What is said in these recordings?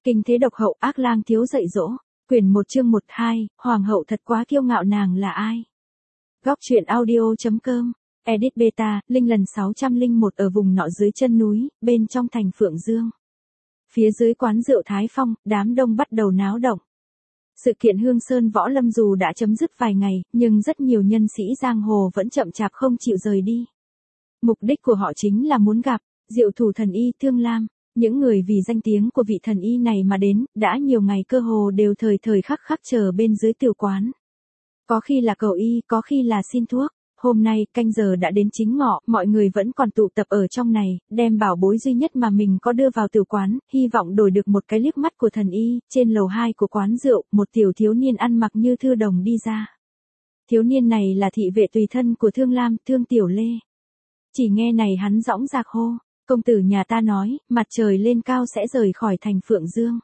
Kinh thế độc hậu ác lang thiếu dạy dỗ. Quyển 1 chương 1-2, Hoàng hậu thật quá kiêu ngạo nàng là ai? Góc truyện audio.com, edit beta, linh lần 601 ở vùng nọ dưới chân núi, bên trong thành Phượng Dương. Phía dưới quán rượu Thái Phong, đám đông bắt đầu náo động. Sự kiện Hương Sơn Võ Lâm dù đã chấm dứt vài ngày, nhưng rất nhiều nhân sĩ giang hồ vẫn chậm chạp không chịu rời đi. Mục đích của họ chính là muốn gặp Diệu Thủ thần y Thương Lam. Những người vì danh tiếng của vị thần y này mà đến, đã nhiều ngày cơ hồ đều thời thời khắc khắc chờ bên dưới tiểu quán. Có khi là cầu y, có khi là xin thuốc. Hôm nay, canh giờ đã đến chính ngọ, mọi người vẫn còn tụ tập ở trong này, đem bảo bối duy nhất mà mình có đưa vào tiểu quán, hy vọng đổi được một cái liếc mắt của thần y. Trên lầu 2 của quán rượu, một tiểu thiếu niên ăn mặc như thư đồng đi ra. Thiếu niên này là thị vệ tùy thân của Thương Lam, Thương Tiểu Lê. Chỉ nghe này hắn dõng dạc hô. Công tử nhà ta nói, mặt trời lên cao sẽ rời khỏi thành Phượng Dương.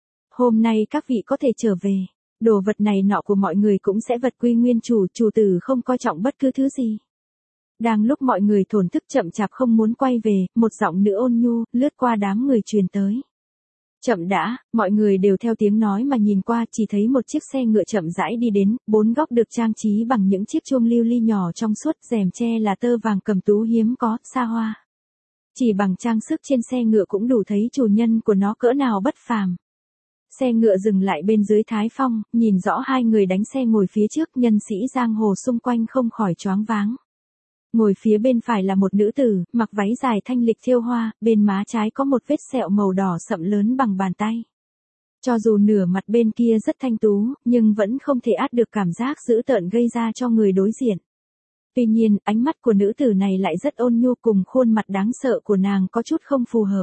Hôm nay các vị có thể trở về. Đồ vật này nọ của mọi người cũng sẽ vật quy nguyên chủ, chủ tử không coi trọng bất cứ thứ gì. Đang lúc mọi người thổn thức chậm chạp không muốn quay về, một giọng nữ ôn nhu, lướt qua đám người truyền tới. Chậm đã, mọi người đều theo tiếng nói mà nhìn qua, chỉ thấy một chiếc xe ngựa chậm rãi đi đến, bốn góc được trang trí bằng những chiếc chuông lưu ly nhỏ trong suốt, rèm tre là tơ vàng cầm tú hiếm có, xa hoa. Chỉ bằng trang sức trên xe ngựa cũng đủ thấy chủ nhân của nó cỡ nào bất phàm. Xe ngựa dừng lại bên dưới Thái Phong, nhìn rõ hai người đánh xe ngồi phía trước, nhân sĩ giang hồ xung quanh không khỏi choáng váng. Ngồi phía bên phải là một nữ tử, mặc váy dài thanh lịch thêu hoa, bên má trái có một vết sẹo màu đỏ sậm lớn bằng bàn tay. Cho dù nửa mặt bên kia rất thanh tú, nhưng vẫn không thể át được cảm giác dữ tợn gây ra cho người đối diện. Tuy nhiên, ánh mắt của nữ tử này lại rất ôn nhu, cùng khuôn mặt đáng sợ của nàng có chút không phù hợp.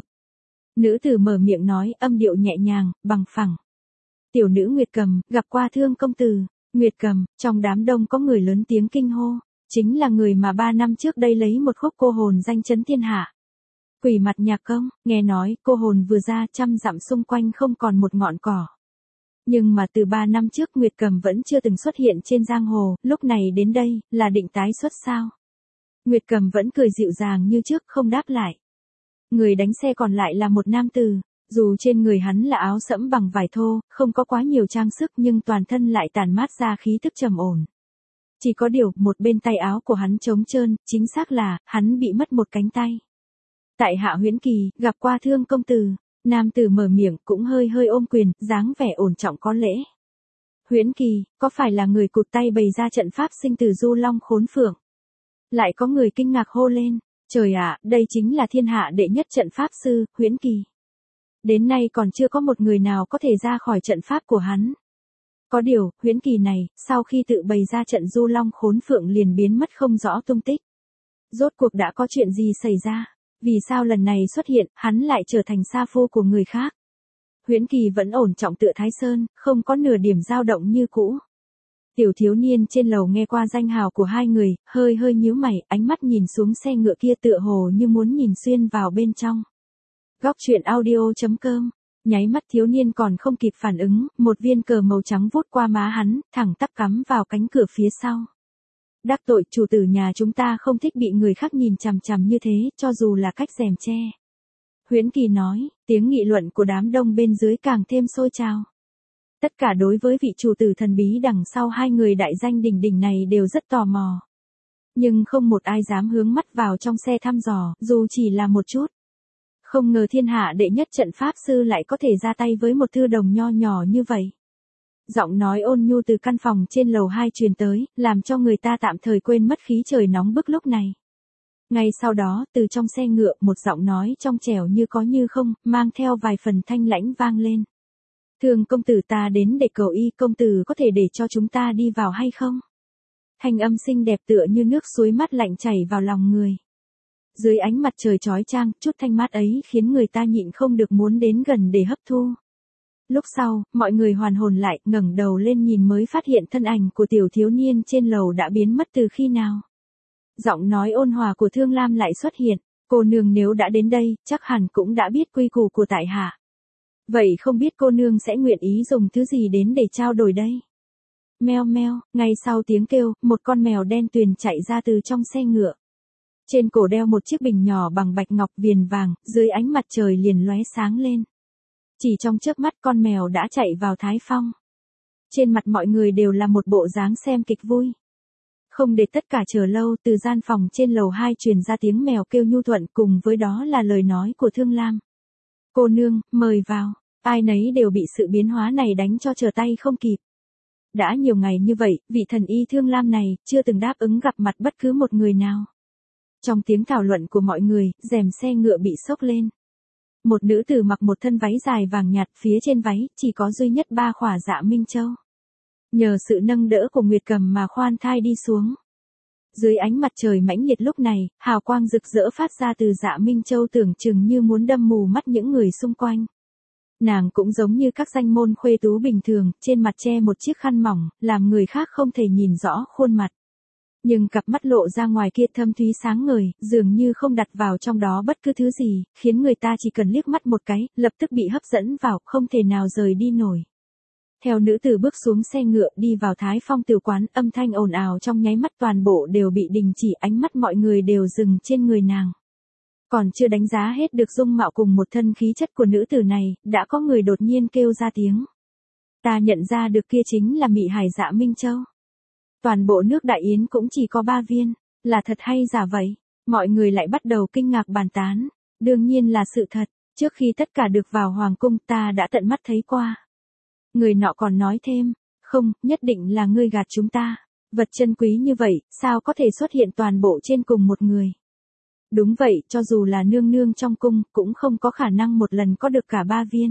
Nữ tử mở miệng nói, âm điệu nhẹ nhàng, bằng phẳng. Tiểu nữ Nguyệt Cầm, gặp qua Thương công tử. Nguyệt Cầm, trong đám đông có người lớn tiếng kinh hô. Chính là người mà 3 năm trước đây lấy một khúc cô hồn danh chấn thiên hạ. Quỷ mặt nhạc công, nghe nói, cô hồn vừa ra 100 dặm xung quanh không còn một ngọn cỏ. Nhưng mà từ 3 năm trước Nguyệt Cầm vẫn chưa từng xuất hiện trên giang hồ, lúc này đến đây, là định tái xuất sao? Nguyệt Cầm vẫn cười dịu dàng như trước, không đáp lại. Người đánh xe còn lại là một nam tử, dù trên người hắn là áo sẫm bằng vải thô, không có quá nhiều trang sức nhưng toàn thân lại tản mát ra khí tức trầm ổn. Chỉ có điều, một bên tay áo của hắn trống trơn, chính xác là, hắn bị mất một cánh tay. Tại hạ Huyễn Kỳ, gặp qua Thương công tử. Nam tử mở miệng cũng hơi hơi ôm quyền, dáng vẻ ổn trọng có lễ. Huyễn Kỳ, có phải là người cụt tay bày ra trận pháp sinh tử du long khốn phượng? Lại có người kinh ngạc hô lên, trời ạ, đây chính là thiên hạ đệ nhất trận pháp sư, Huyễn Kỳ. Đến nay còn chưa có một người nào có thể ra khỏi trận pháp của hắn. Có điều, Huyễn Kỳ này, sau khi tự bày ra trận du long khốn phượng liền biến mất không rõ tung tích. Rốt cuộc đã có chuyện gì xảy ra? Vì sao lần này xuất hiện, hắn lại trở thành sa phu của người khác? Huyễn Kỳ vẫn ổn trọng tựa Thái Sơn, không có nửa điểm dao động như cũ. Tiểu thiếu niên trên lầu nghe qua danh hào của hai người, hơi hơi nhíu mày, ánh mắt nhìn xuống xe ngựa kia tựa hồ như muốn nhìn xuyên vào bên trong. Góc truyện audio.com, nháy mắt thiếu niên còn không kịp phản ứng, một viên cờ màu trắng vút qua má hắn, thẳng tắp cắm vào cánh cửa phía sau. Đắc tội, chủ tử nhà chúng ta không thích bị người khác nhìn chằm chằm như thế, cho dù là cách rèm che. Huyễn Kỳ nói, tiếng nghị luận của đám đông bên dưới càng thêm sôi trào. Tất cả đối với vị chủ tử thần bí đằng sau hai người đại danh đỉnh đỉnh này đều rất tò mò. Nhưng không một ai dám hướng mắt vào trong xe thăm dò, dù chỉ là một chút. Không ngờ thiên hạ đệ nhất trận pháp sư lại có thể ra tay với một thư đồng nho nhỏ như vậy. Giọng nói ôn nhu từ căn phòng trên lầu 2 truyền tới, làm cho người ta tạm thời quên mất khí trời nóng bức lúc này. Ngay sau đó, từ trong xe ngựa, một giọng nói trong trẻo như có như không, mang theo vài phần thanh lãnh vang lên. Thương công tử, ta đến để cầu y, công tử có thể để cho chúng ta đi vào hay không? Thanh âm xinh đẹp tựa như nước suối mát lạnh chảy vào lòng người. Dưới ánh mặt trời chói chang, chút thanh mát ấy khiến người ta nhịn không được muốn đến gần để hấp thu. Lúc sau, mọi người hoàn hồn lại, ngẩng đầu lên nhìn mới phát hiện thân ảnh của tiểu thiếu niên trên lầu đã biến mất từ khi nào. Giọng nói ôn hòa của Thương Lam lại xuất hiện, cô nương nếu đã đến đây, chắc hẳn cũng đã biết quy củ của tại hạ. Vậy không biết cô nương sẽ nguyện ý dùng thứ gì đến để trao đổi đây? Meo meo, ngay sau tiếng kêu, một con mèo đen tuyền chạy ra từ trong xe ngựa. Trên cổ đeo một chiếc bình nhỏ bằng bạch ngọc viền vàng, dưới ánh mặt trời liền lóe sáng lên. Chỉ trong chớp mắt con mèo đã chạy vào Thái Phong. Trên mặt mọi người đều là một bộ dáng xem kịch vui. Không để tất cả chờ lâu, từ gian phòng trên lầu 2 truyền ra tiếng mèo kêu nhu thuận, cùng với đó là lời nói của Thương Lam. Cô nương, mời vào. Ai nấy đều bị sự biến hóa này đánh cho trở tay không kịp. Đã nhiều ngày như vậy, vị thần y Thương Lam này chưa từng đáp ứng gặp mặt bất cứ một người nào. Trong tiếng thảo luận của mọi người, rèm xe ngựa bị xốc lên. Một nữ tử mặc một thân váy dài vàng nhạt, phía trên váy chỉ có duy nhất 3 khỏa dạ minh châu. Nhờ sự nâng đỡ của Nguyệt Cầm mà khoan thai đi xuống. Dưới ánh mặt trời mãnh liệt lúc này, hào quang rực rỡ phát ra từ dạ minh châu tưởng chừng như muốn đâm mù mắt những người xung quanh. Nàng cũng giống như các danh môn khuê tú bình thường, trên mặt che một chiếc khăn mỏng, làm người khác không thể nhìn rõ khuôn mặt. Nhưng cặp mắt lộ ra ngoài kia thâm thúy sáng ngời, dường như không đặt vào trong đó bất cứ thứ gì, khiến người ta chỉ cần liếc mắt một cái, lập tức bị hấp dẫn vào, không thể nào rời đi nổi. Theo nữ tử bước xuống xe ngựa đi vào Thái Phong tiểu quán, âm thanh ồn ào trong nháy mắt toàn bộ đều bị đình chỉ, ánh mắt mọi người đều dừng trên người nàng. Còn chưa đánh giá hết được dung mạo cùng một thân khí chất của nữ tử này, đã có người đột nhiên kêu ra tiếng. Ta nhận ra được kia chính là Mị Hải Dạ Minh Châu. Toàn bộ nước Đại Yến cũng chỉ có 3 viên, là thật hay giả vậy? Mọi người lại bắt đầu kinh ngạc bàn tán. Đương nhiên là sự thật, trước khi tất cả được vào hoàng cung ta đã tận mắt thấy qua. Người nọ còn nói thêm, không, nhất định là ngươi gạt chúng ta. Vật chân quý như vậy, sao có thể xuất hiện toàn bộ trên cùng một người? Đúng vậy, cho dù là nương nương trong cung, cũng không có khả năng một lần có được cả 3 viên.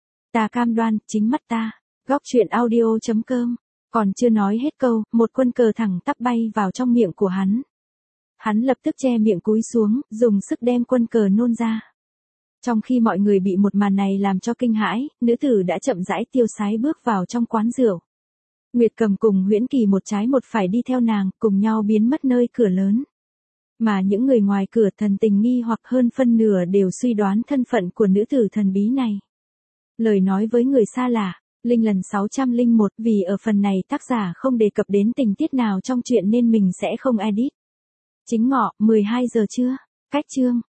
Ta cam đoan, chính mắt ta. Góc truyện audio.com. Còn chưa nói hết câu, một quân cờ thẳng tắp bay vào trong miệng của hắn. Hắn lập tức che miệng cúi xuống, dùng sức đem quân cờ nôn ra. Trong khi mọi người bị một màn này làm cho kinh hãi, nữ tử đã chậm rãi tiêu sái bước vào trong quán rượu. Nguyệt Cầm cùng Huyễn Kỳ một trái một phải đi theo nàng, cùng nhau biến mất nơi cửa lớn. Mà những người ngoài cửa thần tình nghi hoặc hơn phân nửa đều suy đoán thân phận của nữ tử thần bí này. Lời nói với người xa lạ. Linh lần 601, vì ở phần này tác giả không đề cập đến tình tiết nào trong chuyện nên mình sẽ không edit. Chính ngọ, 12 giờ trưa. Cách chương.